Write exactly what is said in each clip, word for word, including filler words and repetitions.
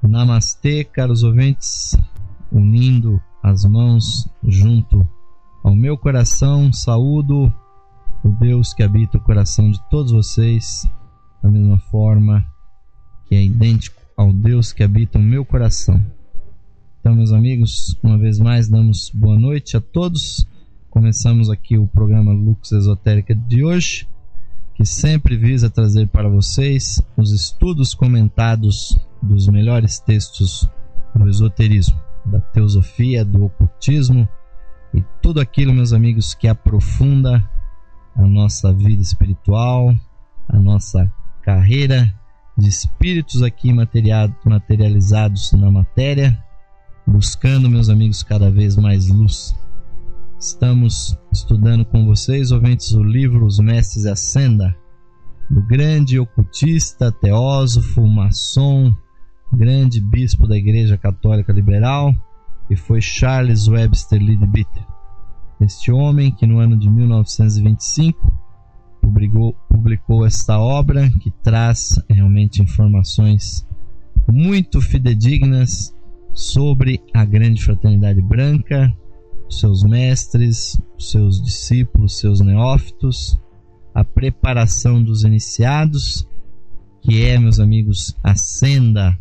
Namastê, caros ouvintes, unindo as mãos junto ao meu coração, saúdo o Deus que habita o coração de todos vocês, da mesma forma que é idêntico ao Deus que habita o meu coração. Então, meus amigos, uma vez mais damos boa noite a todos. Começamos aqui o programa Lux Esotérica de hoje, que sempre visa trazer para vocês os estudos comentados dos melhores textos do esoterismo, da teosofia, do ocultismo e tudo aquilo, meus amigos, que aprofunda a nossa vida espiritual, a nossa carreira de espíritos aqui materializados na matéria, buscando, meus amigos, cada vez mais luz. Estamos estudando com vocês, ouvintes, o livro Os Mestres Ascenda, do grande ocultista, teósofo, maçom, grande bispo da Igreja Católica Liberal, que foi Charles Webster Leadbeater. Este homem que no ano de mil novecentos e vinte e cinco publicou, publicou esta obra que traz realmente informações muito fidedignas sobre a grande fraternidade branca, seus mestres, seus discípulos, seus neófitos, a preparação dos iniciados, que é, meus amigos, a senda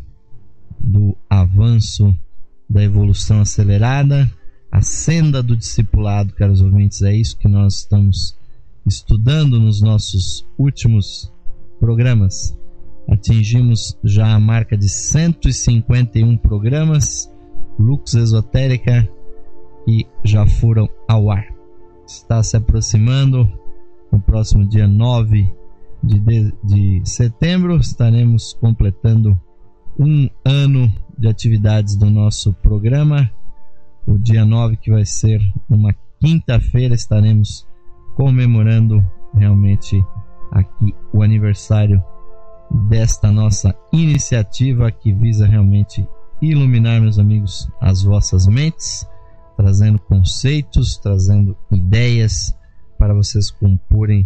do avanço da evolução acelerada, a senda do discipulado, caros ouvintes. É isso que nós estamos estudando nos nossos últimos programas. Atingimos já a marca de cento e cinquenta e um programas Lux Esotérica e já foram ao ar. Está se aproximando. No próximo dia nove de, de, de setembro estaremos completando um ano de atividades do nosso programa. O dia nove, que vai ser uma quinta-feira, estaremos comemorando realmente aqui o aniversário desta nossa iniciativa que visa realmente iluminar, meus amigos, as vossas mentes, trazendo conceitos, trazendo ideias para vocês comporem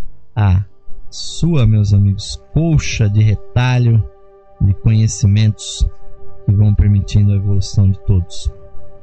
a sua, meus amigos, colcha de retalho de conhecimentos que vão permitindo a evolução de todos.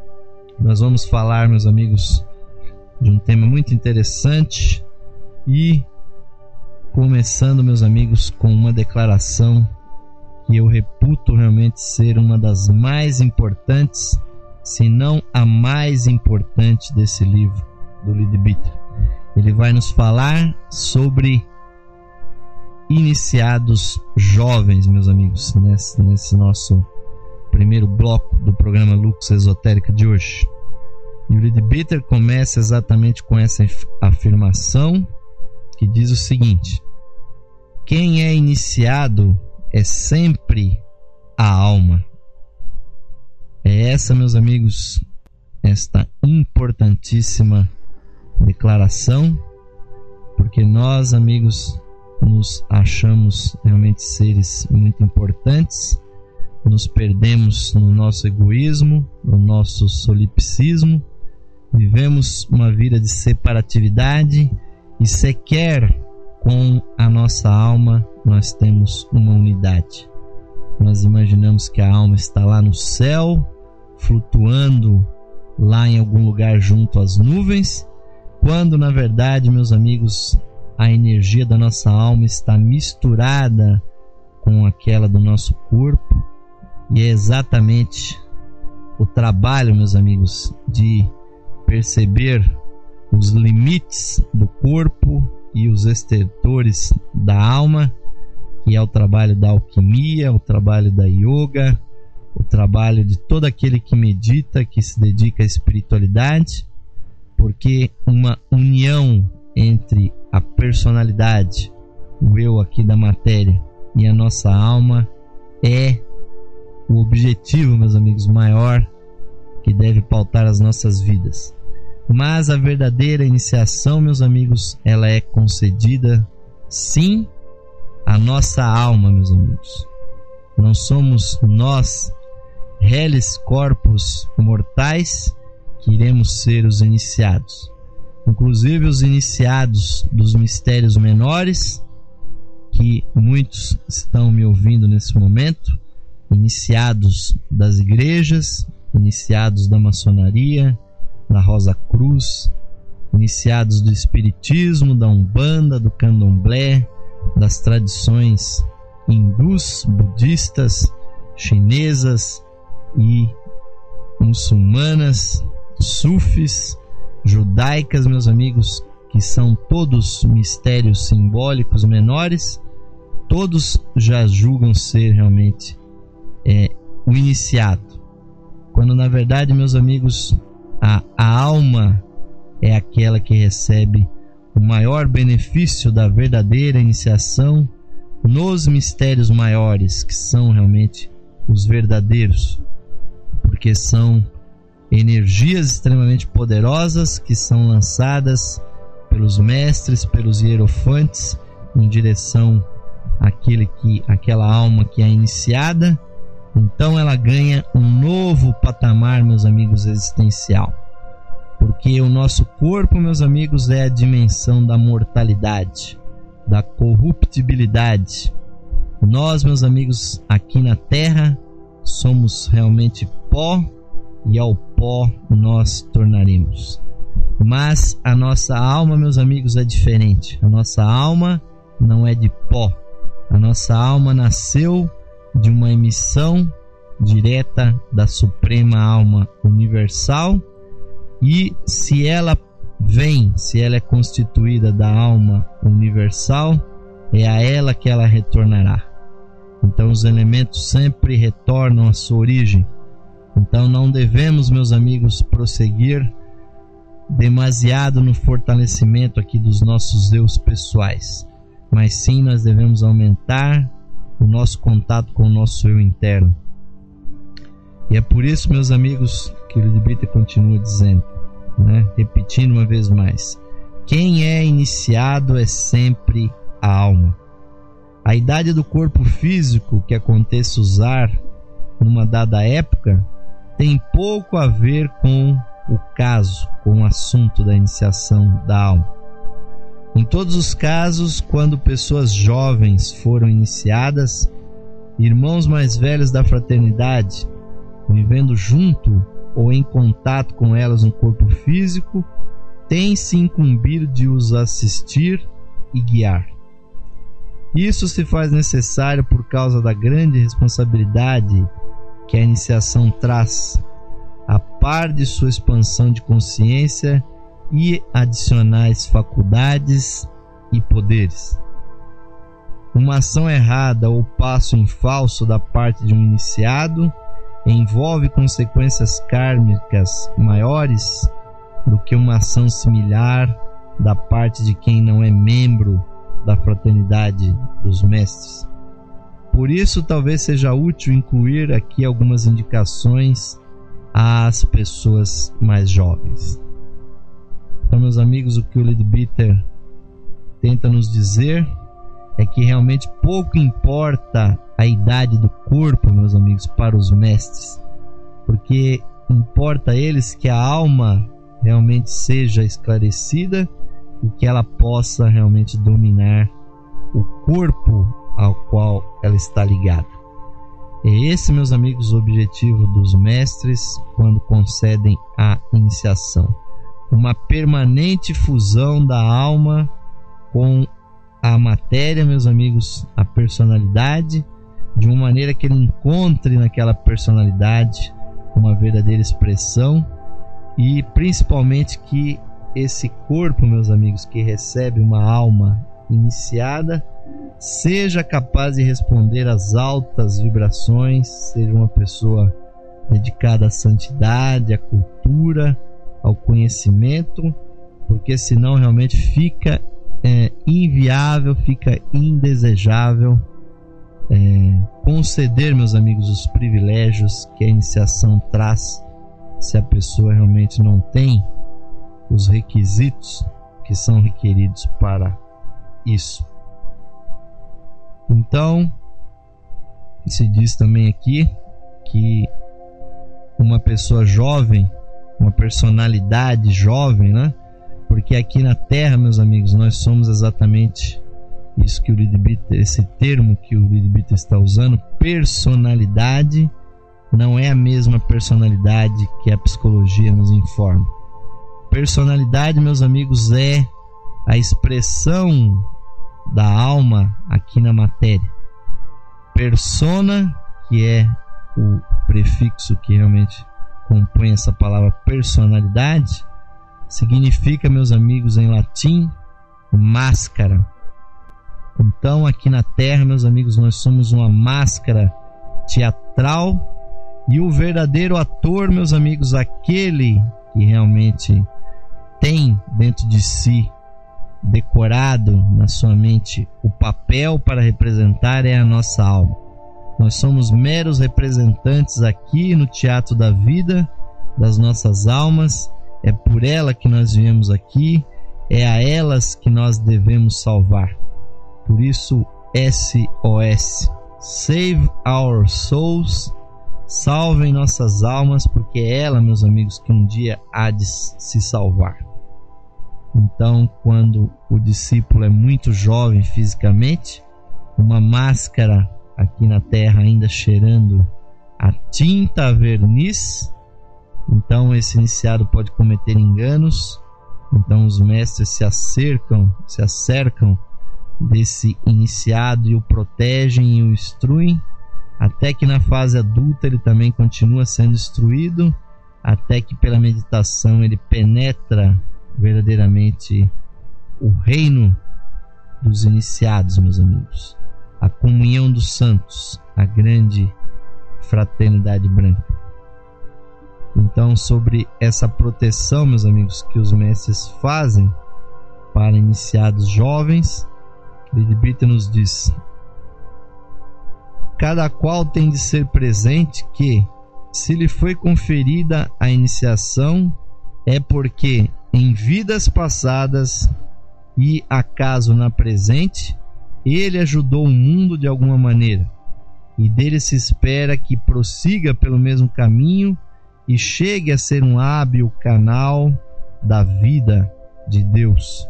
Nós vamos falar, meus amigos, de um tema muito interessante e começando, meus amigos, com uma declaração que eu reputo realmente ser uma das mais importantes, se não a mais importante desse livro do Leadbeater. Ele vai nos falar sobre iniciados jovens, meus amigos, nesse, nesse nosso primeiro bloco do programa Lux Esotérica de hoje. E o Leadbeater começa exatamente com essa afirmação que diz o seguinte: quem é iniciado é sempre a alma. É essa, meus amigos, esta importantíssima declaração, porque nós, amigos, nos achamos realmente seres muito importantes, nos perdemos no nosso egoísmo, no nosso solipsismo, vivemos uma vida de separatividade e sequer com a nossa alma nós temos uma unidade. Nós imaginamos que a alma está lá no céu, flutuando lá em algum lugar junto às nuvens, quando na verdade, meus amigos, a energia da nossa alma está misturada com aquela do nosso corpo, e é exatamente o trabalho, meus amigos, de perceber os limites do corpo e os estertores da alma, que é o trabalho da alquimia, o trabalho da yoga, o trabalho de todo aquele que medita, que se dedica à espiritualidade, porque uma união entre a personalidade, o eu aqui da matéria, e a nossa alma é o objetivo, meus amigos, maior que deve pautar as nossas vidas. Mas a verdadeira iniciação, meus amigos, ela é concedida sim à nossa alma, meus amigos. Não somos nós, reles corpos mortais, que iremos ser os iniciados. Inclusive os iniciados dos mistérios menores, que muitos estão me ouvindo nesse momento, iniciados das igrejas, iniciados da maçonaria, da Rosa Cruz, iniciados do espiritismo, da Umbanda, do Candomblé, das tradições hindus, budistas, chinesas e muçulmanas, sufis, judaicas, meus amigos, que são todos mistérios simbólicos menores, todos já julgam ser realmente é, o iniciado, quando na verdade, meus amigos, a, a alma é aquela que recebe o maior benefício da verdadeira iniciação nos mistérios maiores, que são realmente os verdadeiros, porque são energias extremamente poderosas que são lançadas pelos mestres, pelos hierofantes, em direção àquele que, àquela alma que é iniciada. Então ela ganha um novo patamar, meus amigos, existencial. Porque o nosso corpo, meus amigos, é a dimensão da mortalidade, da corruptibilidade. Nós, meus amigos, aqui na Terra, somos realmente pó, e ao pó nós tornaremos. Mas a nossa alma, meus amigos, é diferente. A nossa alma não é de pó. A nossa alma nasceu de uma emissão direta da Suprema Alma Universal, e se ela vem, se ela é constituída da alma universal, é a ela que ela retornará. Então os elementos sempre retornam à sua origem. Então não devemos, meus amigos, prosseguir demasiado no fortalecimento aqui dos nossos eus pessoais, mas sim nós devemos aumentar o nosso contato com o nosso eu interno. E é por isso, meus amigos, que o Ludwig continua dizendo, né, repetindo uma vez mais: quem é iniciado é sempre a alma. A idade do corpo físico que aconteça usar numa dada época tem pouco a ver com o caso, com o assunto da iniciação da alma. Em todos os casos, quando pessoas jovens foram iniciadas, irmãos mais velhos da fraternidade, vivendo junto ou em contato com elas no corpo físico, têm se incumbido de os assistir e guiar. Isso se faz necessário por causa da grande responsabilidade que a iniciação traz, a par de sua expansão de consciência e adicionais faculdades e poderes. Uma ação errada ou passo em falso da parte de um iniciado envolve consequências kármicas maiores do que uma ação similar da parte de quem não é membro da fraternidade dos mestres. Por isso, talvez seja útil incluir aqui algumas indicações às pessoas mais jovens. Então, meus amigos, o que o Leadbeater tenta nos dizer é que realmente pouco importa a idade do corpo, meus amigos, para os mestres, porque importa a eles que a alma realmente seja esclarecida e que ela possa realmente dominar o corpo ao qual ela está ligada. É esse, meus amigos, o objetivo dos mestres quando concedem a iniciação: uma permanente fusão da alma com a matéria, meus amigos, a personalidade, de uma maneira que ele encontre naquela personalidade uma verdadeira expressão, e principalmente que esse corpo, meus amigos, que recebe uma alma iniciada, seja capaz de responder às altas vibrações, seja uma pessoa dedicada à santidade, à cultura, ao conhecimento, porque senão realmente fica é, inviável, fica indesejável é, conceder, meus amigos, os privilégios que a iniciação traz, se a pessoa realmente não tem os requisitos que são requeridos para isso. Então, se diz também aqui que uma pessoa jovem, uma personalidade jovem, né? Porque aqui na Terra, meus amigos, nós somos exatamente isso que o Leadbeater, esse termo que o Leadbeater está usando, personalidade, não é a mesma personalidade que a psicologia nos informa. Personalidade, meus amigos, é a expressão da alma aqui na matéria. Persona, que é o prefixo que realmente compõe essa palavra personalidade, significa, meus amigos, em latim, máscara. Então, aqui na Terra, meus amigos, nós somos uma máscara teatral, e o verdadeiro ator, meus amigos, aquele que realmente tem dentro de si, decorado na sua mente, o papel para representar, é a nossa alma. Nós somos meros representantes aqui no teatro da vida, das nossas almas. É por ela que nós viemos aqui, é a elas que nós devemos salvar. Por isso, S O S, Save Our Souls, salvem nossas almas, porque é ela, meus amigos, que um dia há de se salvar. Então, quando o discípulo é muito jovem fisicamente, uma máscara aqui na terra ainda cheirando a tinta, a verniz, então esse iniciado pode cometer enganos. Então os mestres se acercam, se acercam desse iniciado e o protegem e o instruem, até que na fase adulta ele também continua sendo instruído, até que pela meditação ele penetra verdadeiramente o reino dos iniciados, meus amigos, a comunhão dos santos, a grande fraternidade branca. Então, sobre essa proteção, meus amigos, que os mestres fazem para iniciados jovens, Leadbeater nos diz: cada qual tem de ser presente que, se lhe foi conferida a iniciação, é porque em vidas passadas e acaso na presente, ele ajudou o mundo de alguma maneira, e dele se espera que prossiga pelo mesmo caminho e chegue a ser um hábil canal da vida de Deus.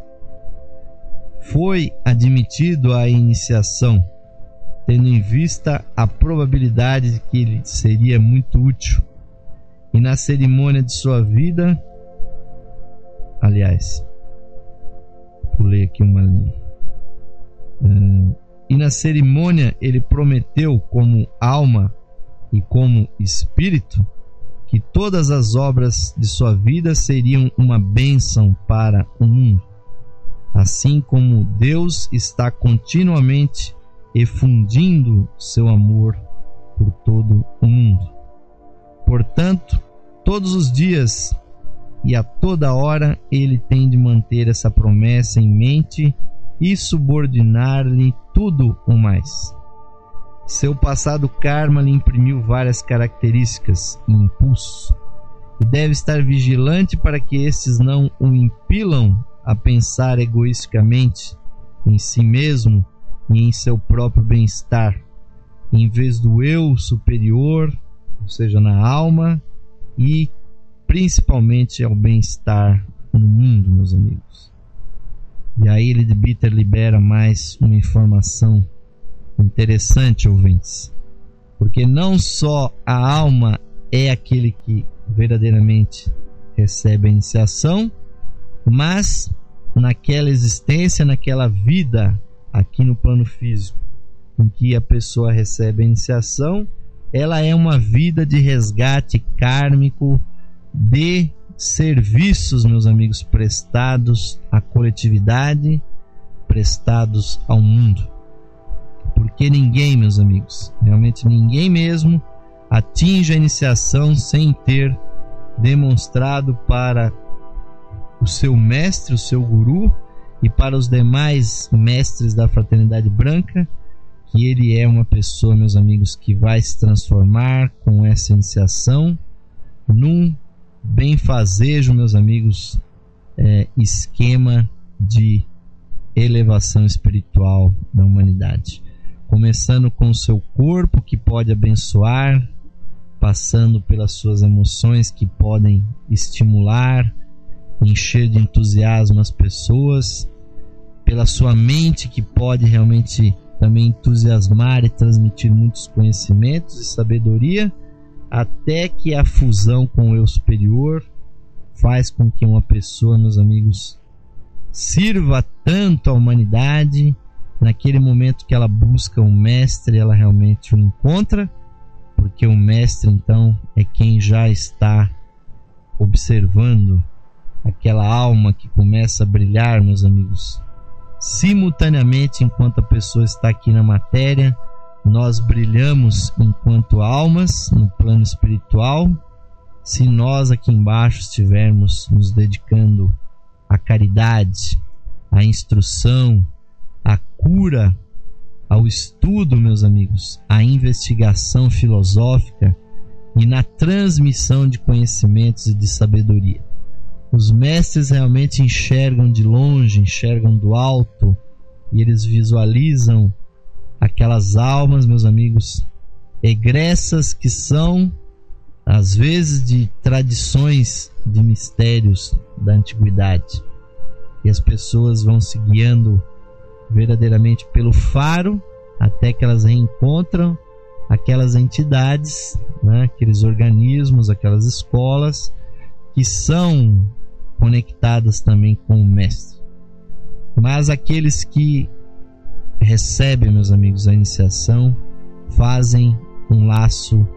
Foi admitido a iniciação, tendo em vista a probabilidade de que ele seria muito útil, e na cerimônia de sua vida, aliás, pulei aqui uma linha, hum, e na cerimônia ele prometeu como alma e como espírito que todas as obras de sua vida seriam uma bênção para o mundo, assim como Deus está continuamente efundindo seu amor por todo o mundo. Portanto, todos os dias e a toda hora ele tem de manter essa promessa em mente e subordinar-lhe tudo o mais. Seu passado karma lhe imprimiu várias características e impulsos, e deve estar vigilante para que estes não o impilam a pensar egoisticamente em si mesmo e em seu próprio bem-estar, em vez do eu superior, ou seja, na alma, e principalmente ao bem-estar no mundo, meus amigos. E aí Leadbeater libera mais uma informação interessante, ouvintes, porque não só a alma é aquele que verdadeiramente recebe a iniciação, mas naquela existência, naquela vida aqui no plano físico em que a pessoa recebe a iniciação, ela é uma vida de resgate kármico, de serviços, meus amigos, prestados à coletividade, prestados ao mundo. Porque ninguém, meus amigos, realmente ninguém mesmo, atinge a iniciação sem ter demonstrado para o seu mestre, o seu guru, e para os demais mestres da fraternidade branca, que ele é uma pessoa, meus amigos, que vai se transformar com essa iniciação num benfazejo, meus amigos, é, esquema de elevação espiritual da humanidade. Começando com o seu corpo, que pode abençoar, passando pelas suas emoções, que podem estimular, encher de entusiasmo as pessoas, pela sua mente, que pode realmente também entusiasmar e transmitir muitos conhecimentos e sabedoria, até que a fusão com o eu superior faz com que uma pessoa, meus amigos, sirva tanto à humanidade. Naquele momento que ela busca um mestre, ela realmente o encontra, porque o mestre então é quem já está observando aquela alma que começa a brilhar, meus amigos. Simultaneamente, enquanto a pessoa está aqui na matéria, nós brilhamos enquanto almas no plano espiritual. Se nós aqui embaixo estivermos nos dedicando à caridade, à instrução, à cura, ao estudo, meus amigos, à investigação filosófica e na transmissão de conhecimentos e de sabedoria. Os mestres realmente enxergam de longe, enxergam do alto, e eles visualizam aquelas almas, meus amigos, egressas que são, às vezes, de tradições de mistérios da antiguidade. E as pessoas vão se guiando verdadeiramente pelo faro, até que elas reencontram aquelas entidades, né, aqueles organismos, aquelas escolas que são conectadas também com o mestre. Mas aqueles que recebem, meus amigos, a iniciação, fazem um laço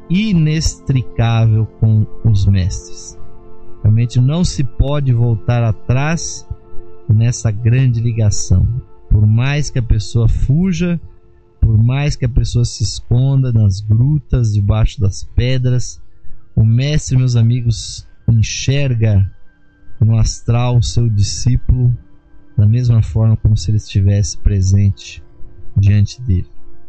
inextricável com os mestres. Realmente não se pode voltar atrás nessa grande ligação. Por mais que a pessoa fuja, por mais que a pessoa se esconda nas grutas, debaixo das pedras, o mestre, meus amigos, enxerga no astral o seu discípulo da mesma forma como se ele estivesse presente diante dele.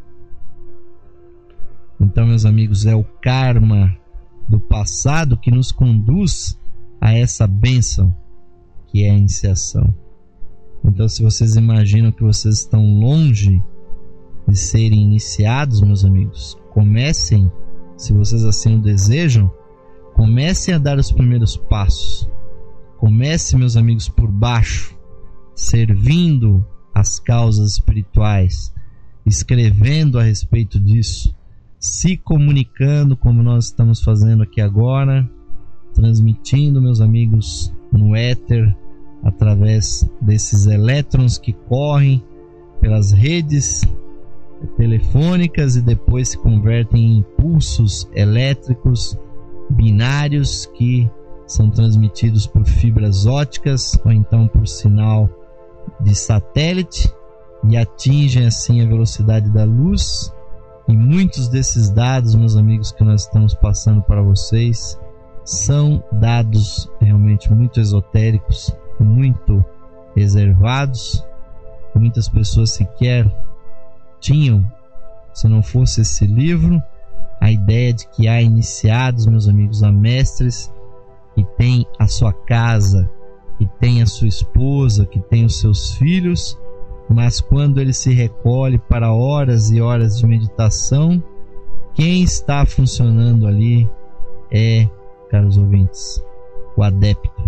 Então, meus amigos, é o karma do passado que nos conduz a essa bênção que é a iniciação. Então, se vocês imaginam que vocês estão longe de serem iniciados, meus amigos, comecem, se vocês assim o desejam, comecem a dar os primeiros passos. Comece, meus amigos, por baixo, servindo as causas espirituais, escrevendo a respeito disso, se comunicando como nós estamos fazendo aqui agora, transmitindo, meus amigos, no éter, através desses elétrons que correm pelas redes telefônicas e depois se convertem em impulsos elétricos binários que são transmitidos por fibras ópticas ou então por sinal de satélite e atingem assim a velocidade da luz. E muitos desses dados, meus amigos, que nós estamos passando para vocês são dados realmente muito esotéricos, muito reservados. Muitas pessoas sequer tinham, se não fosse esse livro, a ideia de que há iniciados, meus amigos, há mestres que têm a sua casa, que têm a sua esposa, que têm os seus filhos, mas quando ele se recolhe para horas e horas de meditação, quem está funcionando ali é, caros ouvintes, o adepto,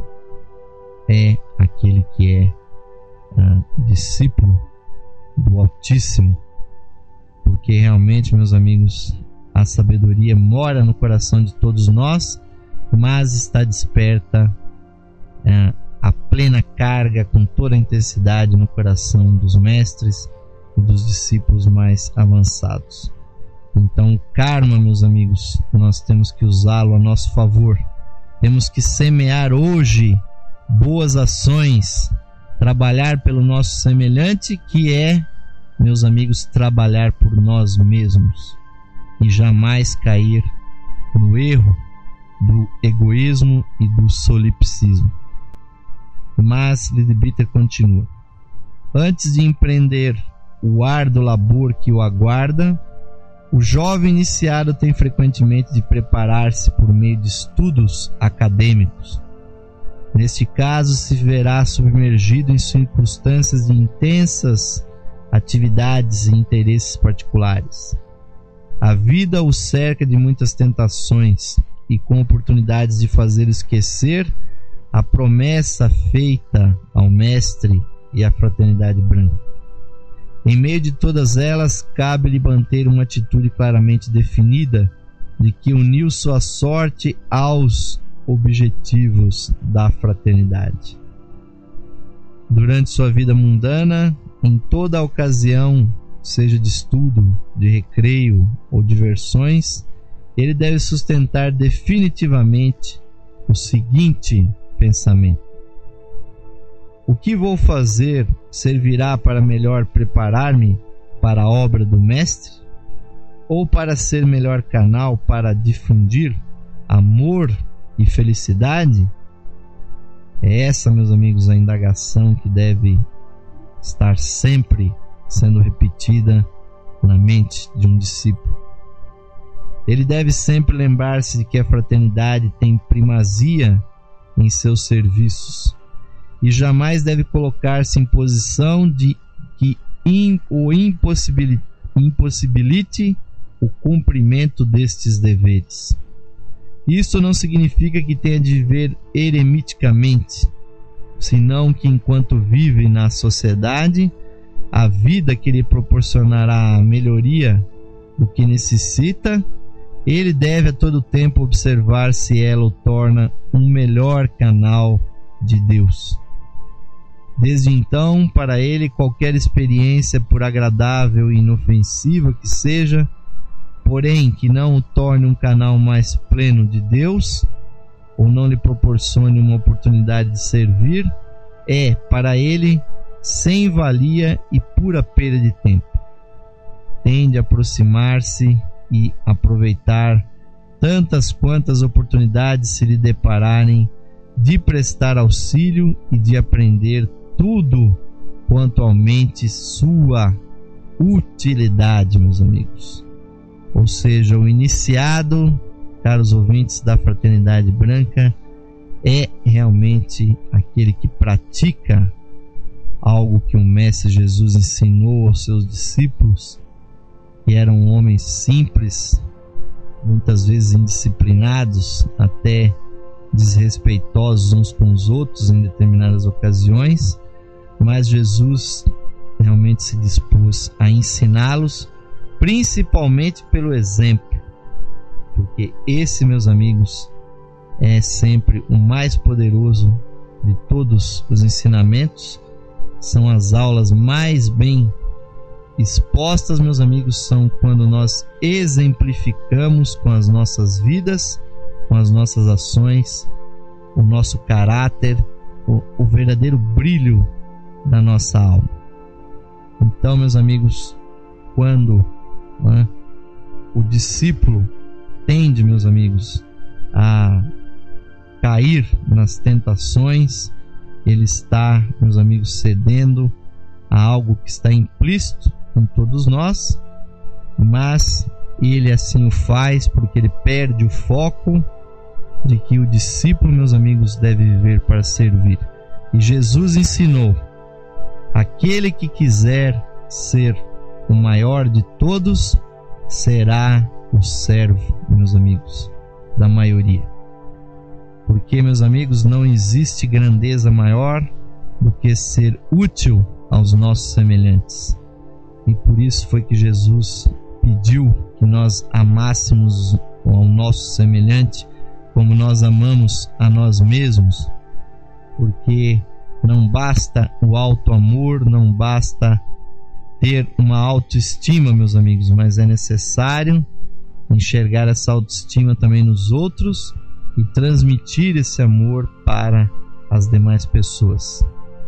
é aquele que é uh, discípulo do Altíssimo, porque realmente, meus amigos, a sabedoria mora no coração de todos nós, mas está desperta uh, a plena carga, com toda a intensidade no coração dos mestres e dos discípulos mais avançados. Então o karma, meus amigos, nós temos que usá-lo a nosso favor. Temos que semear hoje boas ações, trabalhar pelo nosso semelhante, que é, meus amigos, trabalhar por nós mesmos e jamais cair no erro do egoísmo e do solipsismo. Mas Leadbeater continua: antes de empreender o árduo labor que o aguarda, o jovem iniciado tem frequentemente de preparar-se por meio de estudos acadêmicos. Neste caso, se verá submergido em circunstâncias de intensas atividades e interesses particulares. A vida o cerca de muitas tentações e com oportunidades de fazer esquecer a promessa feita ao mestre e a fraternidade branca. Em meio de todas elas, cabe-lhe manter uma atitude claramente definida de que uniu sua sorte aos objetivos da fraternidade. Durante sua vida mundana, em toda a ocasião, seja de estudo, de recreio ou diversões, ele deve sustentar definitivamente o seguinte pensamento: o que vou fazer servirá para melhor preparar-me para a obra do Mestre? Ou para ser melhor canal para difundir amor e felicidade? É essa, meus amigos, a indagação que deve estar sempre sendo repetida na mente de um discípulo. Ele deve sempre lembrar-se de que a fraternidade tem primazia em seus serviços e jamais deve colocar-se em posição de que in, o impossibilite, impossibilite o cumprimento destes deveres. Isso não significa que tenha de viver eremiticamente, senão que enquanto vive na sociedade, a vida que lhe proporcionará a melhoria do que necessita, ele deve a todo tempo observar se ela o torna um melhor canal de Deus. Desde então, para ele, qualquer experiência, por agradável e inofensiva que seja, porém que não o torne um canal mais pleno de Deus, ou não lhe proporcione uma oportunidade de servir, é, para ele, sem valia e pura perda de tempo. Tende a aproximar-se e aproveitar tantas quantas oportunidades se lhe depararem de prestar auxílio e de aprender tudo quanto aumente sua utilidade, meus amigos. Ou seja, o iniciado, caros ouvintes da Fraternidade Branca, é realmente aquele que pratica algo que o Mestre Jesus ensinou aos seus discípulos, que eram homens simples, muitas vezes indisciplinados, até desrespeitosos uns com os outros em determinadas ocasiões, mas Jesus realmente se dispôs a ensiná-los, principalmente pelo exemplo, porque esse, meus amigos, é sempre o mais poderoso de todos os ensinamentos. São as aulas mais bem expostas, meus amigos, são quando nós exemplificamos com as nossas vidas, com as nossas ações, o nosso caráter, o, o verdadeiro brilho da nossa alma. Então, meus amigos, quando né, o discípulo tende, meus amigos, a cair nas tentações, ele está, meus amigos, cedendo a algo que está implícito em todos nós, mas ele assim o faz porque ele perde o foco de que o discípulo, meus amigos, deve viver para servir. E Jesus ensinou: aquele que quiser ser o maior de todos será o servo, meus amigos, da maioria. Porque, meus amigos, não existe grandeza maior do que ser útil aos nossos semelhantes. E por isso foi que Jesus pediu que nós amássemos ao nosso semelhante como nós amamos a nós mesmos, porque não basta o alto amor, não basta ter uma autoestima, meus amigos, mas é necessário enxergar essa autoestima também nos outros e transmitir esse amor para as demais pessoas.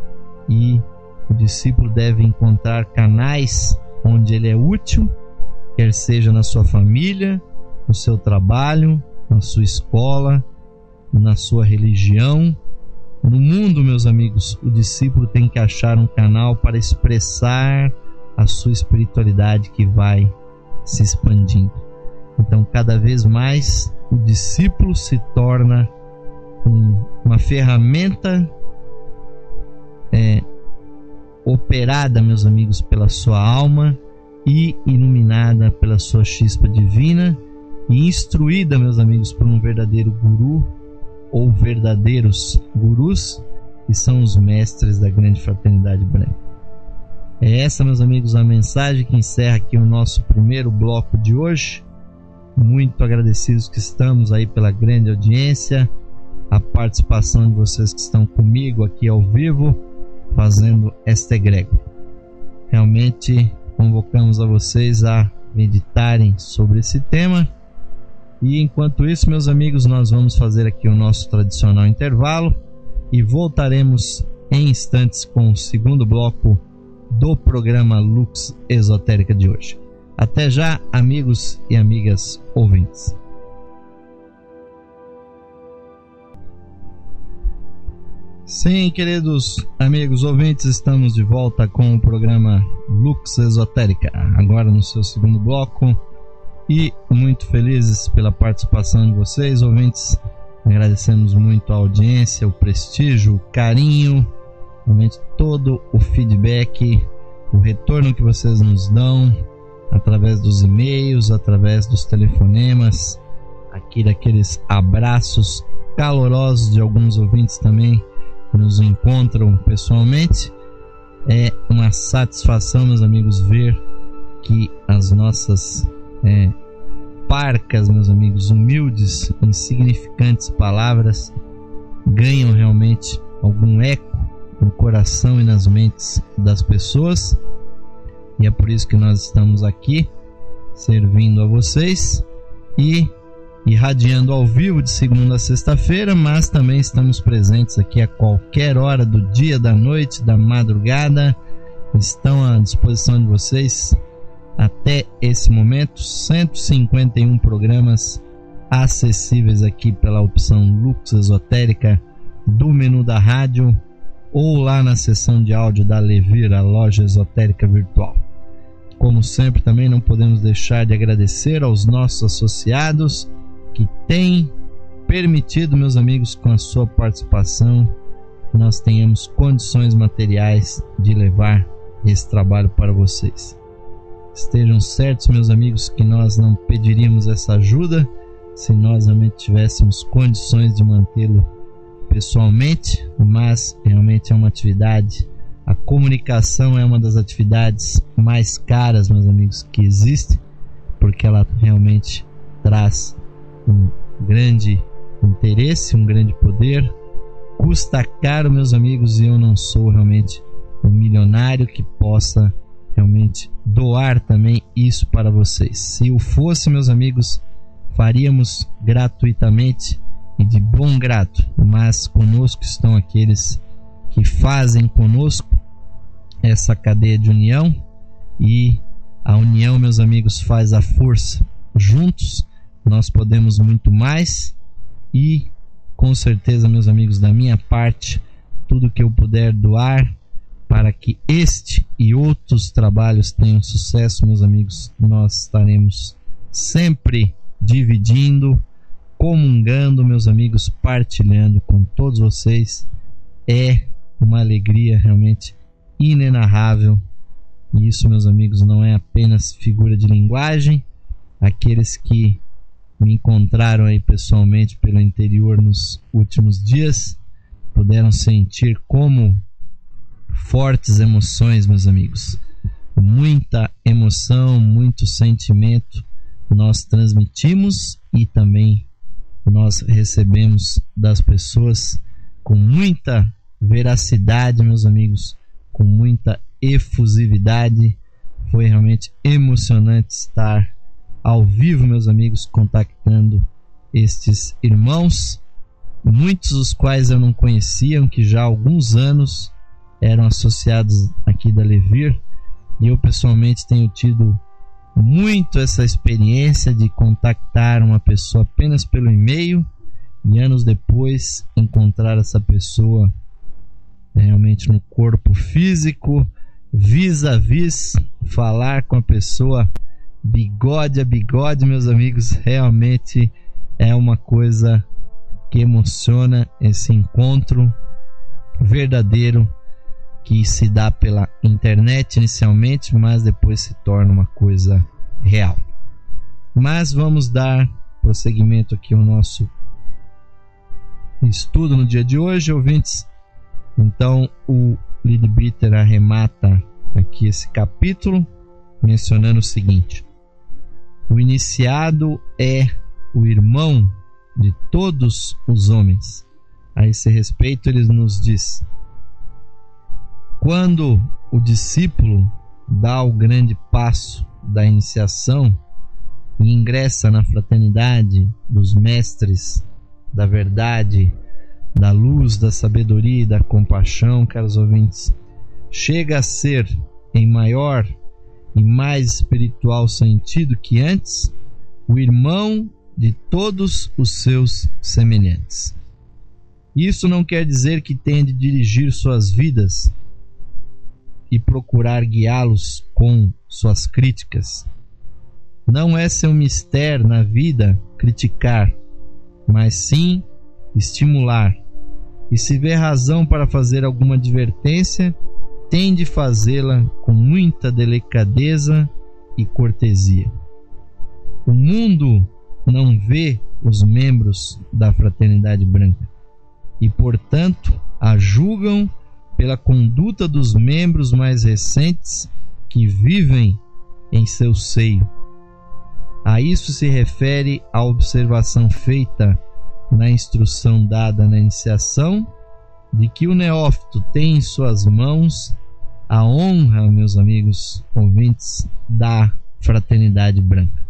E o discípulo deve encontrar canais onde ele é útil, quer seja na sua família, no seu trabalho, na sua escola, na sua religião. No mundo, meus amigos, o discípulo tem que achar um canal para expressar a sua espiritualidade que vai se expandindo. Então, cada vez mais, o discípulo se torna um, uma ferramenta é, operada, meus amigos, pela sua alma e iluminada pela sua chispa divina e instruída, meus amigos, por um verdadeiro guru ou verdadeiros gurus que são os mestres da grande fraternidade branca. É essa, meus amigos, a mensagem que encerra aqui o nosso primeiro bloco de hoje. Muito agradecidos que estamos aí pela grande audiência, a participação de vocês que estão comigo aqui ao vivo, fazendo esta egrégora. Realmente convocamos a vocês a meditarem sobre esse tema. E enquanto isso, meus amigos, nós vamos fazer aqui o nosso tradicional intervalo e voltaremos em instantes com o segundo bloco do programa Lux Esotérica de hoje. Até já, amigos e amigas ouvintes. Sim, queridos amigos ouvintes, estamos de volta com o programa Lux Esotérica, agora no seu segundo bloco, e muito felizes pela participação de vocês, ouvintes. Agradecemos muito a audiência, o prestígio, o carinho, realmente todo o feedback, o retorno que vocês nos dão através dos e-mails, através dos telefonemas, aqui daqueles abraços calorosos de alguns ouvintes também que nos encontram pessoalmente. É uma satisfação, meus amigos, ver que as nossas é, parcas, meus amigos, humildes, insignificantes palavras ganham realmente algum eco no coração e nas mentes das pessoas, e é por isso que nós estamos aqui servindo a vocês e irradiando ao vivo de segunda a sexta-feira, mas também estamos presentes aqui a qualquer hora do dia, da noite, da madrugada. Estão à disposição de vocês até esse momento cento e cinquenta e um programas acessíveis aqui pela opção Lux Esotérica do menu da rádio ou lá na seção de áudio da Levir, a loja esotérica virtual. Como sempre, também não podemos deixar de agradecer aos nossos associados que têm permitido, meus amigos, com a sua participação, que nós tenhamos condições materiais de levar esse trabalho para vocês. Estejam certos, meus amigos, que nós não pediríamos essa ajuda se nós realmente tivéssemos condições de mantê-lo pessoalmente, mas realmente é uma atividade, a comunicação é uma das atividades mais caras, meus amigos, que existe, porque ela realmente traz um grande interesse, um grande poder, custa caro, meus amigos, e eu não sou realmente um milionário que possa realmente doar também isso para vocês. Se eu fosse, meus amigos, faríamos gratuitamente e de bom grado, mas conosco estão aqueles que fazem conosco essa cadeia de união, e a união, meus amigos, faz a força. Juntos nós podemos muito mais, e com certeza, meus amigos, da minha parte, tudo que eu puder doar para que este e outros trabalhos tenham sucesso, meus amigos, nós estaremos sempre dividindo, comungando, meus amigos, partilhando com todos vocês. É uma alegria realmente inenarrável, e isso, meus amigos, não é apenas figura de linguagem. Aqueles que me encontraram aí pessoalmente pelo interior nos últimos dias puderam sentir como fortes emoções, meus amigos, muita emoção, muito sentimento nós transmitimos, e também nós recebemos das pessoas com muita veracidade, meus amigos, com muita efusividade. Foi realmente emocionante estar ao vivo, meus amigos, contactando estes irmãos, muitos dos quais eu não conhecia, que já há alguns anos eram associados aqui da Levir, e eu pessoalmente tenho tido muito essa experiência de contactar uma pessoa apenas pelo e-mail e anos depois encontrar essa pessoa realmente no corpo físico, vis a vis, falar com a pessoa bigode a bigode, meus amigos. Realmente é uma coisa que emociona, esse encontro verdadeiro que se dá pela internet inicialmente, mas depois se torna uma coisa real. Mas vamos dar prosseguimento aqui ao nosso estudo no dia de hoje, ouvintes. Então o Leadbeater arremata aqui esse capítulo mencionando o seguinte: o iniciado é o irmão de todos os homens. A esse respeito ele nos diz: quando o discípulo dá o grande passo da iniciação e ingressa na fraternidade dos mestres da verdade, da luz, da sabedoria e da compaixão, caros ouvintes, chega a ser em maior e mais espiritual sentido que antes o irmão de todos os seus semelhantes. Isso não quer dizer que tenha de dirigir suas vidas e procurar guiá-los com suas críticas. Não é seu mistério na vida criticar, mas sim estimular. E se vê razão para fazer alguma advertência, tem de fazê-la com muita delicadeza e cortesia. O mundo não vê os membros da Fraternidade Branca e, portanto, a julgam pela conduta dos membros mais recentes que vivem em seu seio. A isso se refere a observação feita na instrução dada na iniciação, de que o neófito tem em suas mãos a honra, meus amigos ouvintes, da Fraternidade Branca.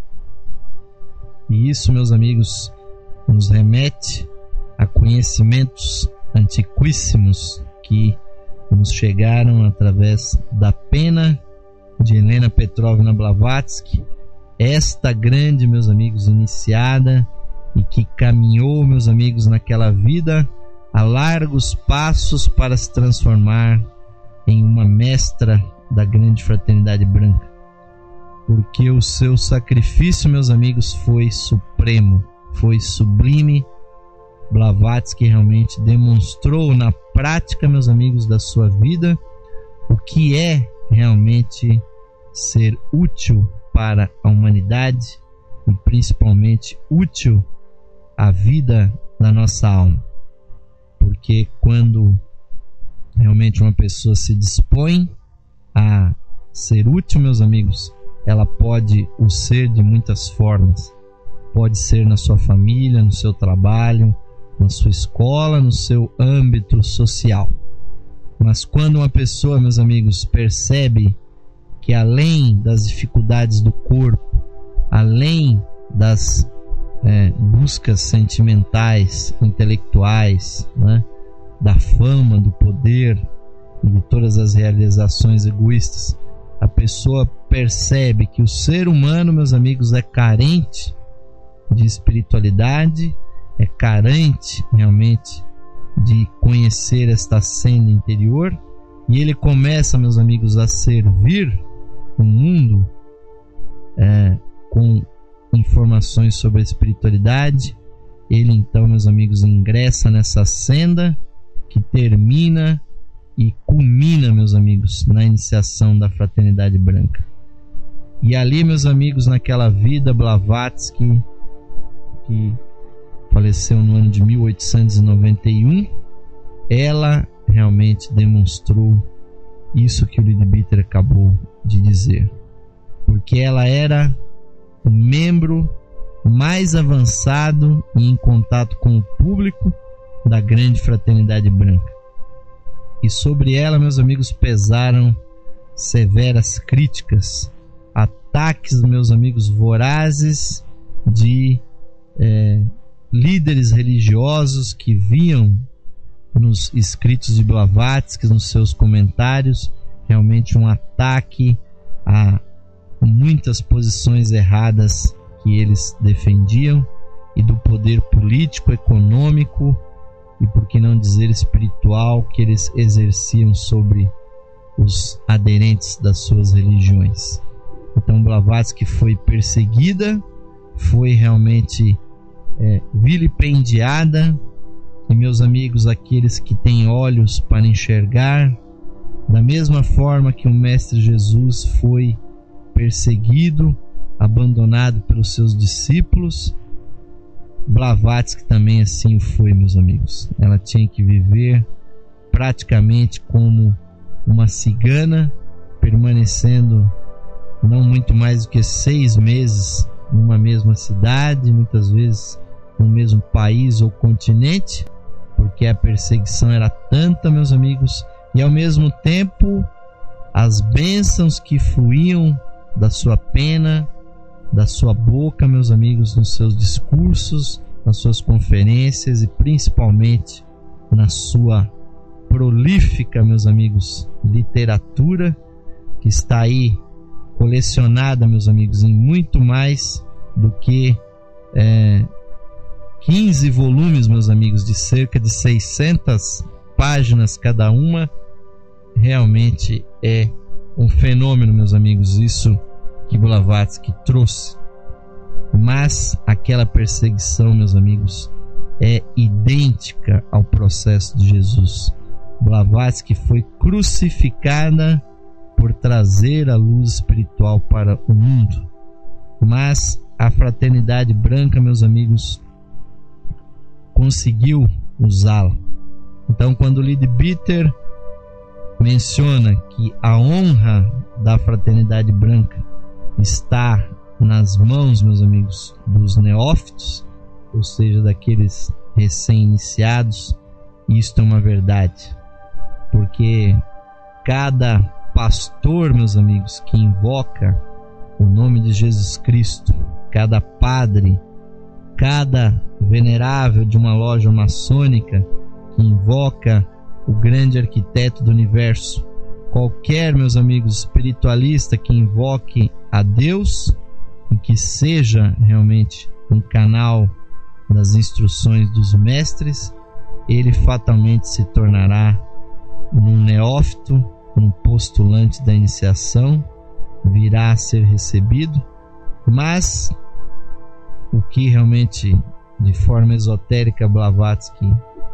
E isso, meus amigos, nos remete a conhecimentos antiquíssimos que nos chegaram através da pena de Helena Petrovna Blavatsky, esta grande, meus amigos, iniciada e que caminhou, meus amigos, naquela vida a largos passos para se transformar em uma mestra da grande Fraternidade Branca, porque o seu sacrifício, meus amigos, foi supremo, foi sublime. Blavatsky realmente demonstrou na prática, meus amigos, da sua vida o que é realmente ser útil para a humanidade e principalmente útil à vida da nossa alma. Porque quando realmente uma pessoa se dispõe a ser útil, meus amigos, ela pode o ser de muitas formas. Pode ser na sua família, no seu trabalho, na sua escola, no seu âmbito social. Mas quando uma pessoa, meus amigos, percebe que além das dificuldades do corpo, além das é, buscas sentimentais, intelectuais, né, da fama, do poder e de todas as realizações egoístas, a pessoa percebe que o ser humano, meus amigos, é carente de espiritualidade, é carente realmente de conhecer esta senda interior, e ele começa, meus amigos, a servir o mundo é, com informações sobre a espiritualidade. Ele então, meus amigos, ingressa nessa senda que termina e culmina, meus amigos, na iniciação da Fraternidade Branca. E ali, meus amigos, naquela vida, Blavatsky, que faleceu no ano de mil oitocentos e noventa e um, ela realmente demonstrou isso que o Leadbeater acabou de dizer, porque ela era o membro mais avançado e em contato com o público da grande Fraternidade Branca. E sobre ela, meus amigos, pesaram severas críticas, ataques, meus amigos, vorazes de é, líderes religiosos que viam nos escritos de Blavatsky, nos seus comentários, realmente um ataque a muitas posições erradas que eles defendiam e do poder político, econômico e, por que não dizer, espiritual que eles exerciam sobre os aderentes das suas religiões. Então Blavatsky foi perseguida, foi realmente é, vilipendiada, e, meus amigos, aqueles que têm olhos para enxergar, da mesma forma que o Mestre Jesus foi perseguido, abandonado pelos seus discípulos, Blavatsky também assim o foi, meus amigos. Ela tinha que viver praticamente como uma cigana, permanecendo não muito mais do que seis meses numa mesma cidade, muitas vezes no mesmo país ou continente, porque a perseguição era tanta, meus amigos, e ao mesmo tempo as bênçãos que fluíam da sua pena, da sua boca, meus amigos, nos seus discursos, nas suas conferências e principalmente na sua prolífica, meus amigos, literatura, que está aí colecionada, meus amigos, em muito mais do que é, quinze volumes, meus amigos, de cerca de seiscentas páginas cada uma. Realmente é um fenômeno, meus amigos, isso que Blavatsky trouxe. Mas aquela perseguição, meus amigos, é idêntica ao processo de Jesus. Blavatsky foi crucificada por trazer a luz espiritual para o mundo. Mas a fraternidade branca, meus amigos, conseguiu usá-la. Então, quando Leadbeater menciona que a honra da fraternidade branca está nas mãos, meus amigos, dos neófitos, ou seja, daqueles recém-iniciados, isto é uma verdade, porque cada pastor, meus amigos, que invoca o nome de Jesus Cristo, cada padre, cada venerável de uma loja maçônica que invoca o grande arquiteto do universo, qualquer, meus amigos, espiritualista que invoque a Deus e que seja realmente um canal das instruções dos mestres, ele fatalmente se tornará num neófito, num postulante da iniciação, virá a ser recebido. Mas o que realmente de forma esotérica Blavatsky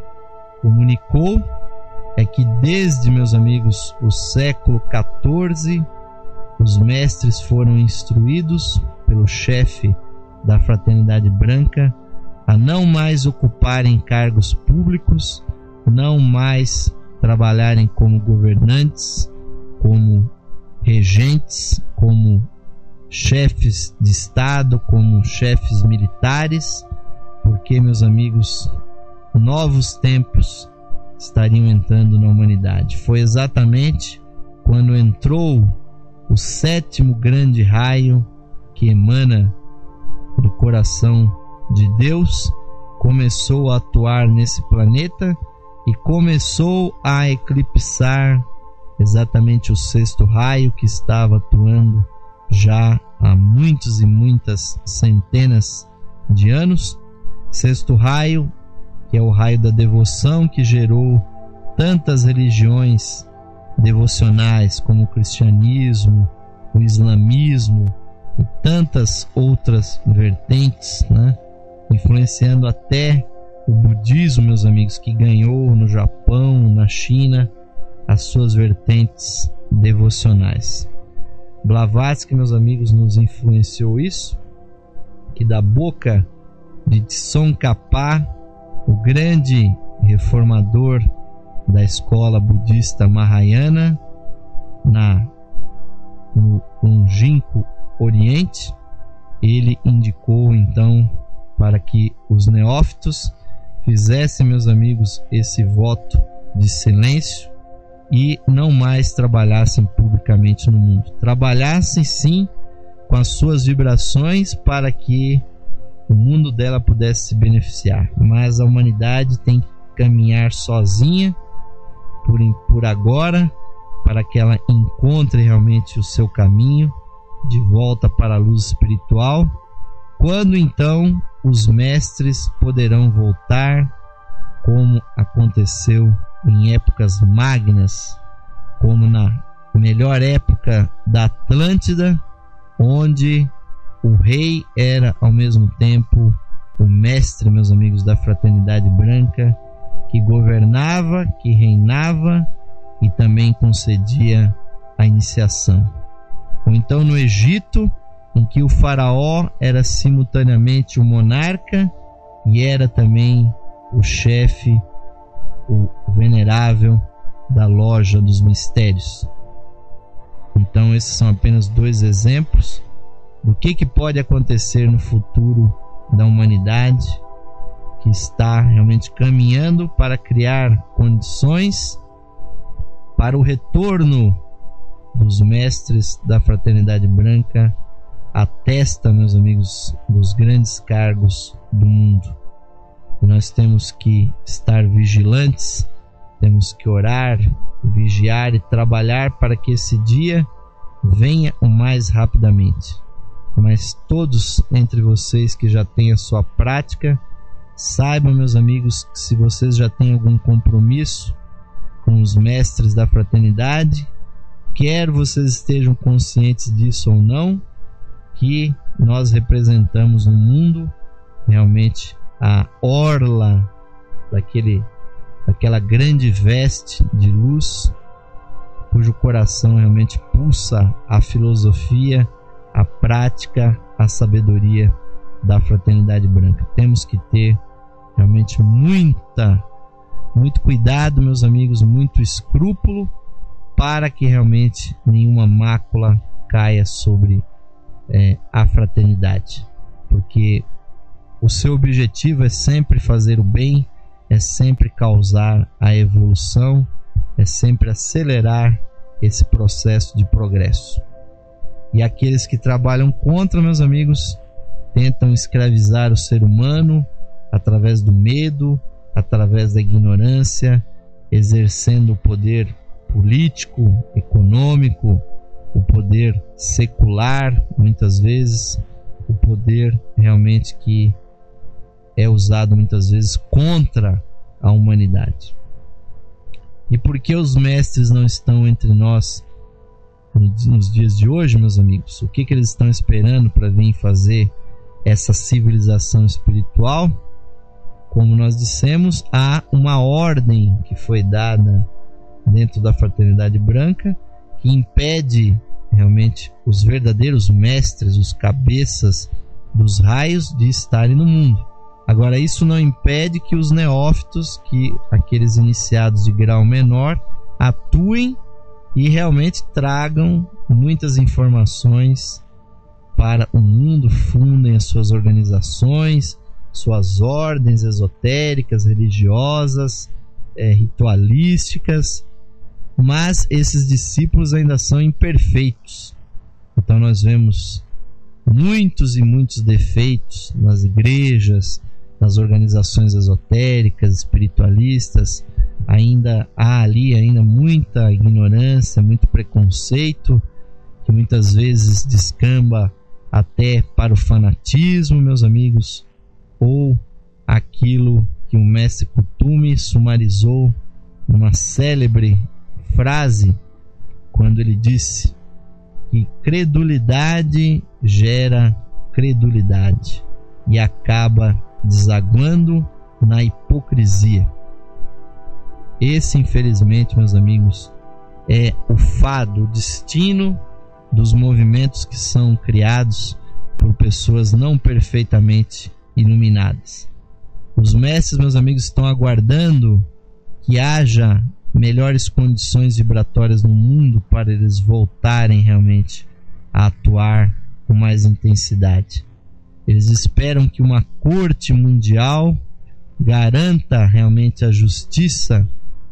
comunicou é que desde, meus amigos, o século quatorze, os mestres foram instruídos pelo chefe da Fraternidade Branca a não mais ocuparem cargos públicos, não mais trabalharem como governantes, como regentes, como chefes de Estado, como chefes militares, porque, meus amigos, novos tempos estariam entrando na humanidade. Foi exatamente quando entrou o sétimo grande raio que emana do coração de Deus, começou a atuar nesse planeta e começou a eclipsar exatamente o sexto raio que estava atuando já há muitos e muitas centenas de anos. Sexto raio, que é o raio da devoção, que gerou tantas religiões devocionais como o cristianismo, o islamismo e tantas outras vertentes, né? Influenciando até o budismo, meus amigos, que ganhou no Japão, na China, as suas vertentes devocionais. Blavatsky, meus amigos, nos influenciou isso, que da boca de Tsongkhapa, o grande reformador da escola budista Mahayana, na, no longínquo Oriente, ele indicou então para que os neófitos fizessem, meus amigos, esse voto de silêncio e não mais trabalhassem publicamente no mundo. Trabalhassem sim com as suas vibrações para que o mundo dela pudesse se beneficiar, mas a humanidade tem que caminhar sozinha por, por agora, para que ela encontre realmente o seu caminho de volta para a luz espiritual, quando então os mestres poderão voltar, como aconteceu em épocas magnas, como na melhor época da Atlântida, onde o rei era ao mesmo tempo o mestre, meus amigos, da Fraternidade Branca, que governava, que reinava e também concedia a iniciação. Ou então no Egito, em que o faraó era simultaneamente o monarca e era também o chefe, o venerável da loja dos mistérios. Então esses são apenas dois exemplos do que, que pode acontecer no futuro da humanidade, que está realmente caminhando para criar condições para o retorno dos mestres da Fraternidade Branca à testa, meus amigos, dos grandes cargos do mundo. E nós temos que estar vigilantes, temos que orar, vigiar e trabalhar para que esse dia venha o mais rapidamente. Mas todos entre vocês que já têm a sua prática, saibam, meus amigos, que se vocês já têm algum compromisso com os mestres da fraternidade, quer vocês estejam conscientes disso ou não, que nós representamos no mundo realmente a orla daquele, daquela grande veste de luz, cujo coração realmente pulsa a filosofia, a prática, a sabedoria da Fraternidade Branca. Temos que ter realmente muita, muito cuidado, meus amigos, muito escrúpulo, para que realmente nenhuma mácula caia sobre é, a fraternidade, porque o seu objetivo é sempre fazer o bem, é sempre causar a evolução, é sempre acelerar esse processo de progresso. E aqueles que trabalham contra, meus amigos, tentam escravizar o ser humano através do medo, através da ignorância, exercendo o poder político, econômico, o poder secular, muitas vezes, o poder realmente que é usado muitas vezes contra a humanidade. E por que os mestres não estão entre nós nos dias de hoje, meus amigos? O que, que eles estão esperando para vir fazer essa civilização espiritual? Como nós dissemos, há uma ordem que foi dada dentro da Fraternidade Branca que impede realmente os verdadeiros mestres, os cabeças dos raios, de estarem no mundo. Agora, isso não impede que os neófitos, que aqueles iniciados de grau menor, atuem e realmente tragam muitas informações para o mundo, fundem as suas organizações, suas ordens esotéricas, religiosas, é, ritualísticas, mas esses discípulos ainda são imperfeitos. Então nós vemos muitos e muitos defeitos nas igrejas, nas organizações esotéricas, espiritualistas. Ainda há ali ainda muita ignorância, muito preconceito, que muitas vezes descamba até para o fanatismo, meus amigos, ou aquilo que o mestre Kuthumi sumarizou numa célebre frase, quando ele disse que credulidade gera credulidade e acaba desaguando na hipocrisia. Esse, infelizmente, meus amigos, é o fado, o destino dos movimentos que são criados por pessoas não perfeitamente iluminadas. Os mestres, meus amigos, estão aguardando que haja melhores condições vibratórias no mundo para eles voltarem realmente a atuar com mais intensidade. Eles esperam que uma corte mundial garanta realmente a justiça,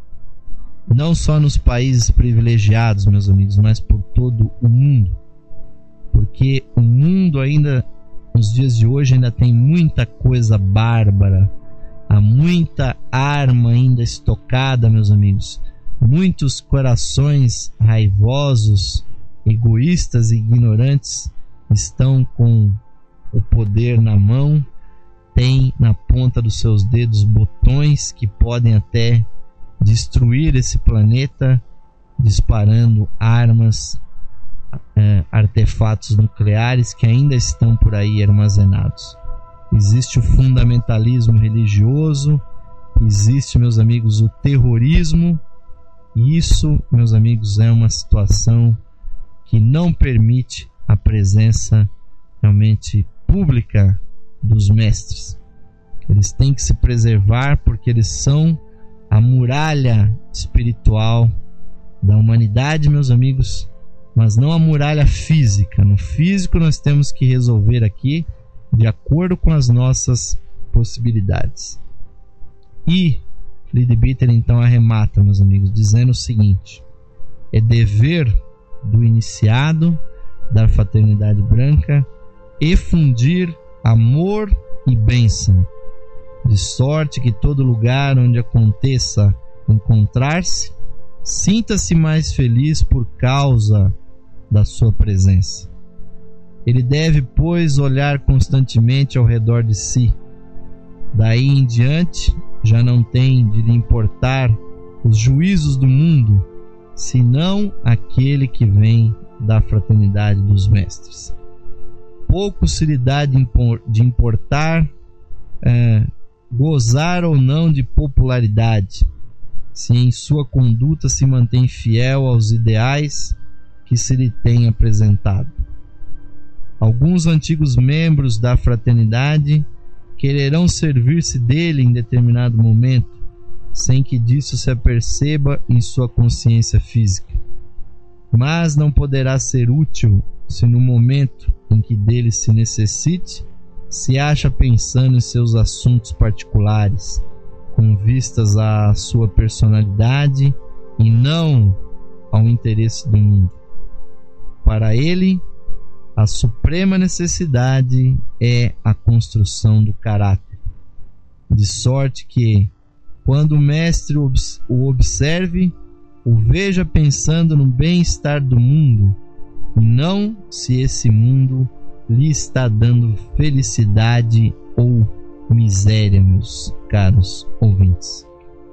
não só nos países privilegiados, meus amigos, mas por todo o mundo. Porque o mundo ainda, nos dias de hoje, ainda tem muita coisa bárbara, há muita arma ainda estocada, meus amigos. Muitos corações raivosos, egoístas e ignorantes estão com o poder na mão, têm na ponta dos seus dedos botões que podem até destruir esse planeta, disparando armas, é, artefatos nucleares que ainda estão por aí armazenados. Existe o fundamentalismo religioso, existe, meus amigos, o terrorismo, e isso, meus amigos, é uma situação que não permite a presença realmente pública dos mestres. Eles têm que se preservar porque eles são a muralha espiritual da humanidade, meus amigos, mas não a muralha física. No físico nós temos que resolver aqui de acordo com as nossas possibilidades. E Leadbeater então arremata, meus amigos, dizendo o seguinte: é dever do iniciado da fraternidade branca efundir amor e bênção, de sorte que todo lugar onde aconteça encontrar-se, sinta-se mais feliz por causa da sua presença. Ele deve, pois, olhar constantemente ao redor de si. Daí em diante, já não tem de lhe importar os juízos do mundo, senão aquele que vem da fraternidade dos mestres. Pouco se lhe dá de importar é, gozar ou não de popularidade, se em sua conduta se mantém fiel aos ideais que se lhe tem apresentado. Alguns antigos membros da fraternidade quererão servir-se dele em determinado momento, sem que disso se aperceba em sua consciência física. Mas não poderá ser útil se no momento em que dele se necessite, se acha pensando em seus assuntos particulares, com vistas à sua personalidade e não ao interesse do mundo. Para ele, a suprema necessidade é a construção do caráter, de sorte que, quando o mestre o observe, o veja pensando no bem-estar do mundo, e não se esse mundo lhe está dando felicidade ou miséria, meus caros ouvintes.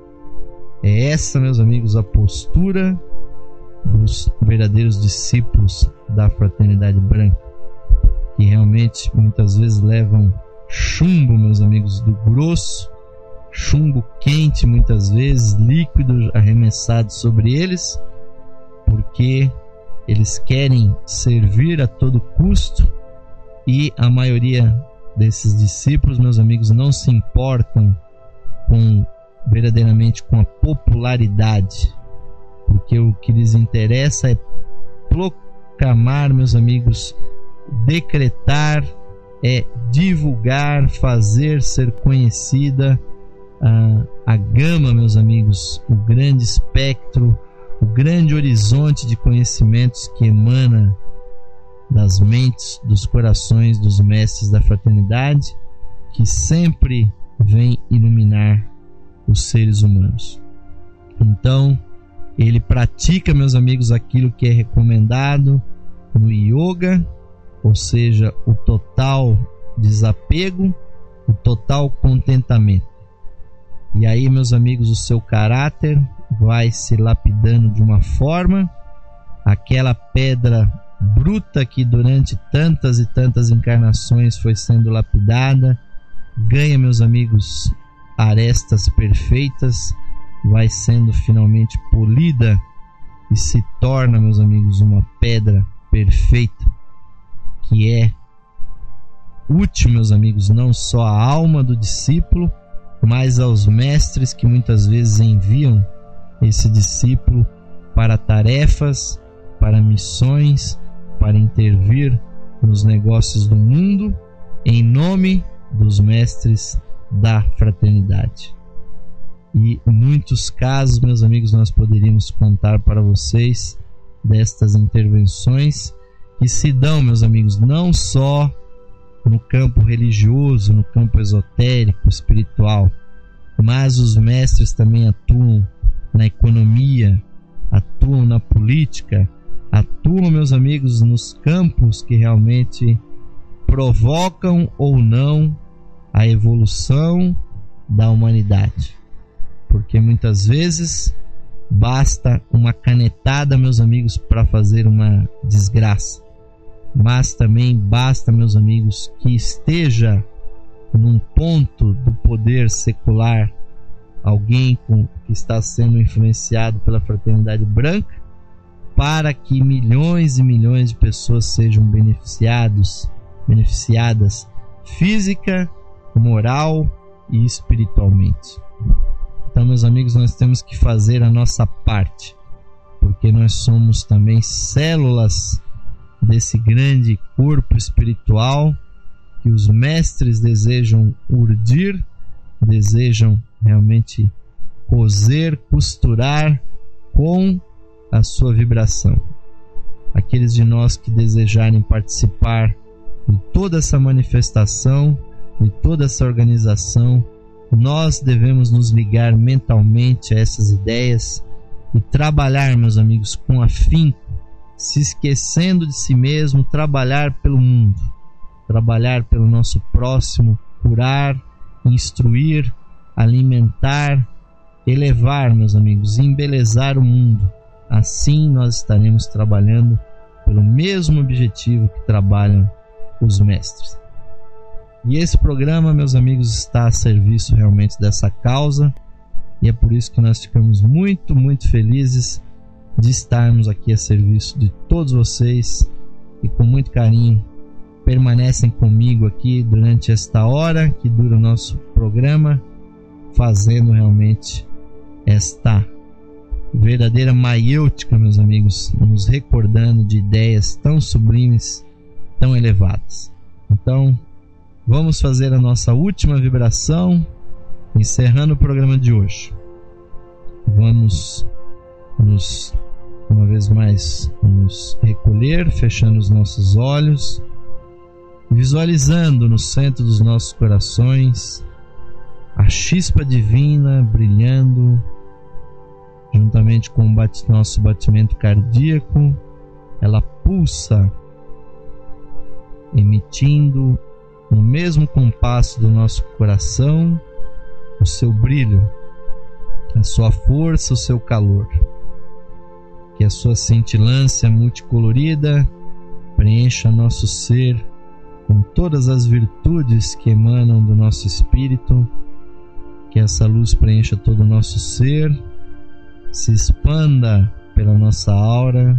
É essa, meus amigos, a postura dos verdadeiros discípulos da fraternidade branca, que realmente muitas vezes levam chumbo, meus amigos, do grosso, chumbo quente, muitas vezes líquido arremessado sobre eles, porque eles querem servir a todo custo, e a maioria desses discípulos, meus amigos, não se importam com verdadeiramente com a popularidade, porque o que lhes interessa é proclamar, meus amigos, decretar, é divulgar, fazer ser conhecida a, a gama, meus amigos, o grande espectro, o grande horizonte de conhecimentos que emana das mentes, dos corações dos mestres da fraternidade, que sempre vem iluminar os seres humanos. Então, ele pratica, meus amigos, aquilo que é recomendado no yoga, ou seja, o total desapego, o total contentamento. E aí, meus amigos, o seu caráter vai se lapidando de uma forma, aquela pedra bruta que durante tantas e tantas encarnações foi sendo lapidada, ganha, meus amigos, arestas perfeitas, vai sendo finalmente polida e se torna, meus amigos, uma pedra perfeita, que é útil, meus amigos, não só à alma do discípulo, mas aos mestres que muitas vezes enviam esse discípulo para tarefas, para missões, para intervir nos negócios do mundo, em nome dos mestres da fraternidade. E muitos casos, meus amigos, nós poderíamos contar para vocês destas intervenções que se dão, meus amigos, não só no campo religioso, no campo esotérico, espiritual, mas os mestres também atuam na economia, atuam na política, atuam, meus amigos, nos campos que realmente provocam ou não a evolução da humanidade. Porque muitas vezes basta uma canetada, meus amigos, para fazer uma desgraça. Mas também basta, meus amigos, que esteja num ponto do poder secular alguém com, que está sendo influenciado pela fraternidade branca, para que milhões e milhões de pessoas sejam beneficiados, beneficiadas física, moral e espiritualmente. Então, meus amigos, nós temos que fazer a nossa parte, porque nós somos também células desse grande corpo espiritual que os mestres desejam urdir, desejam realmente coser, costurar com a sua vibração. Aqueles de nós que desejarem participar de toda essa manifestação, de toda essa organização, nós devemos nos ligar mentalmente a essas ideias e trabalhar, meus amigos, com afinco, se esquecendo de si mesmo, trabalhar pelo mundo, trabalhar pelo nosso próximo, curar, instruir, alimentar, elevar, meus amigos, embelezar o mundo. Assim nós estaremos trabalhando pelo mesmo objetivo que trabalham os mestres. E esse programa, meus amigos, está a serviço realmente dessa causa, e é por isso que nós ficamos muito, muito felizes de estarmos aqui a serviço de todos vocês, e com muito carinho permanecem comigo aqui durante esta hora que dura o nosso programa, fazendo realmente esta verdadeira maiêutica, meus amigos, nos recordando de ideias tão sublimes, tão elevadas. Então, vamos fazer a nossa última vibração, encerrando o programa de hoje. Vamos nos, uma vez mais, nos recolher, fechando os nossos olhos, visualizando no centro dos nossos corações a chispa divina brilhando, juntamente com o bate, nosso batimento cardíaco. Ela pulsa, emitindo no mesmo compasso do nosso coração o seu brilho, a sua força, o seu calor. Que a sua cintilância multicolorida preencha nosso ser com todas as virtudes que emanam do nosso espírito. Que essa luz preencha todo o nosso ser, se expanda pela nossa aura,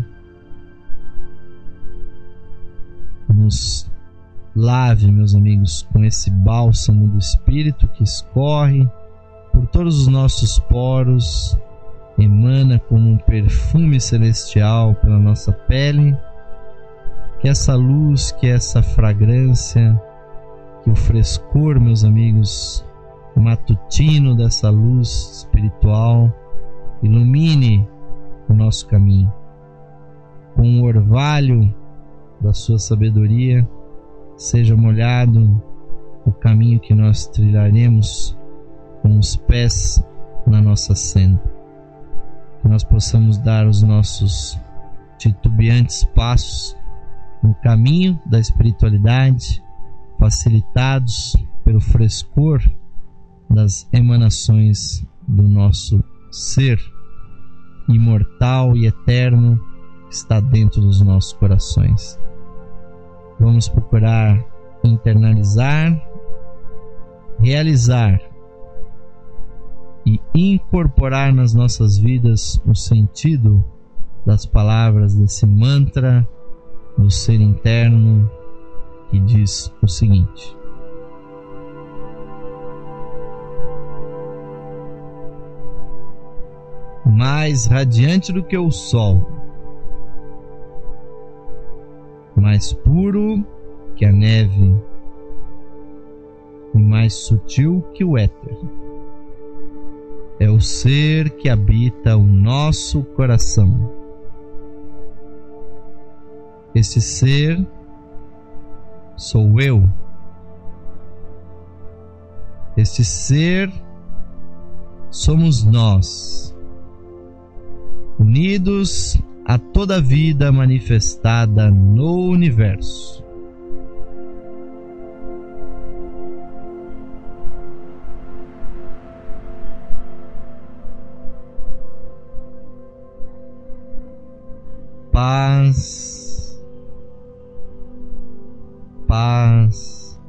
nos lave, meus amigos, com esse bálsamo do Espírito que escorre por todos os nossos poros, emana como um perfume celestial pela nossa pele. Que essa luz, que essa fragrância, que o frescor, meus amigos, matutino dessa luz espiritual ilumine o nosso caminho. Com o orvalho da sua sabedoria, seja molhado o caminho que nós trilharemos com os pés na nossa senda. Que nós possamos dar os nossos titubeantes passos no caminho da espiritualidade, facilitados pelo frescor das emanações do nosso ser imortal e eterno que está dentro dos nossos corações. Vamos procurar internalizar, realizar e incorporar nas nossas vidas o sentido das palavras desse mantra do ser interno que diz o seguinte: mais radiante do que o sol, mais puro que a neve e mais sutil que o éter, é o ser que habita o nosso coração. Esse ser sou eu. Este ser somos nós, unidos a toda a vida manifestada no universo. Paz, paz,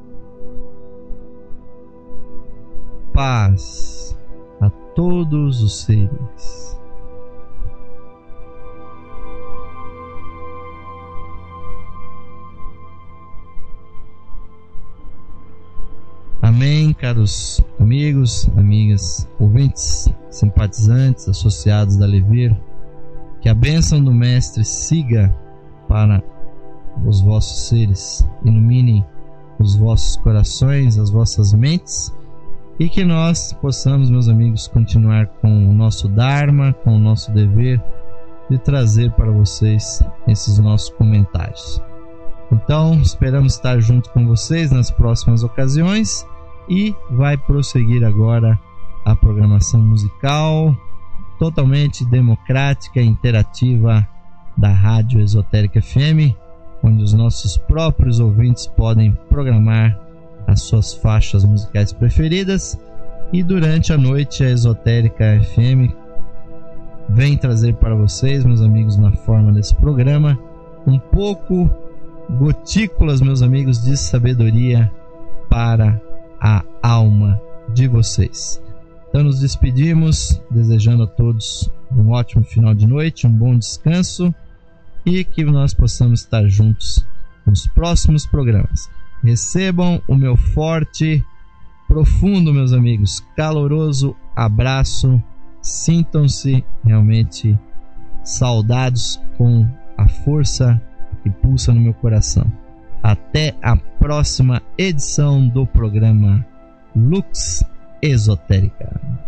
paz a todos os seres. Amém, caros caros amigos, amigas, ouvintes, simpatizantes, associados da Levir, que a bênção do Mestre siga para os vossos seres, ilumine os vossos corações, as vossas mentes, e que nós possamos, meus amigos, continuar com o nosso Dharma, com o nosso dever de trazer para vocês esses nossos comentários. Então, esperamos estar junto com vocês nas próximas ocasiões e vai prosseguir agora a programação musical totalmente democrática e interativa da Rádio Esotérica F M, onde os nossos próprios ouvintes podem programar as suas faixas musicais preferidas, e durante a noite a Esotérica F M vem trazer para vocês, meus amigos, na forma desse programa, um pouco gotículas, meus amigos, de sabedoria para a alma de vocês. Então nos despedimos, desejando a todos um ótimo final de noite, um bom descanso, e que nós possamos estar juntos nos próximos programas. Recebam o meu forte, profundo, meus amigos, caloroso abraço. Sintam-se realmente saudados com a força que pulsa no meu coração. Até a próxima edição do programa Lux Esotérica.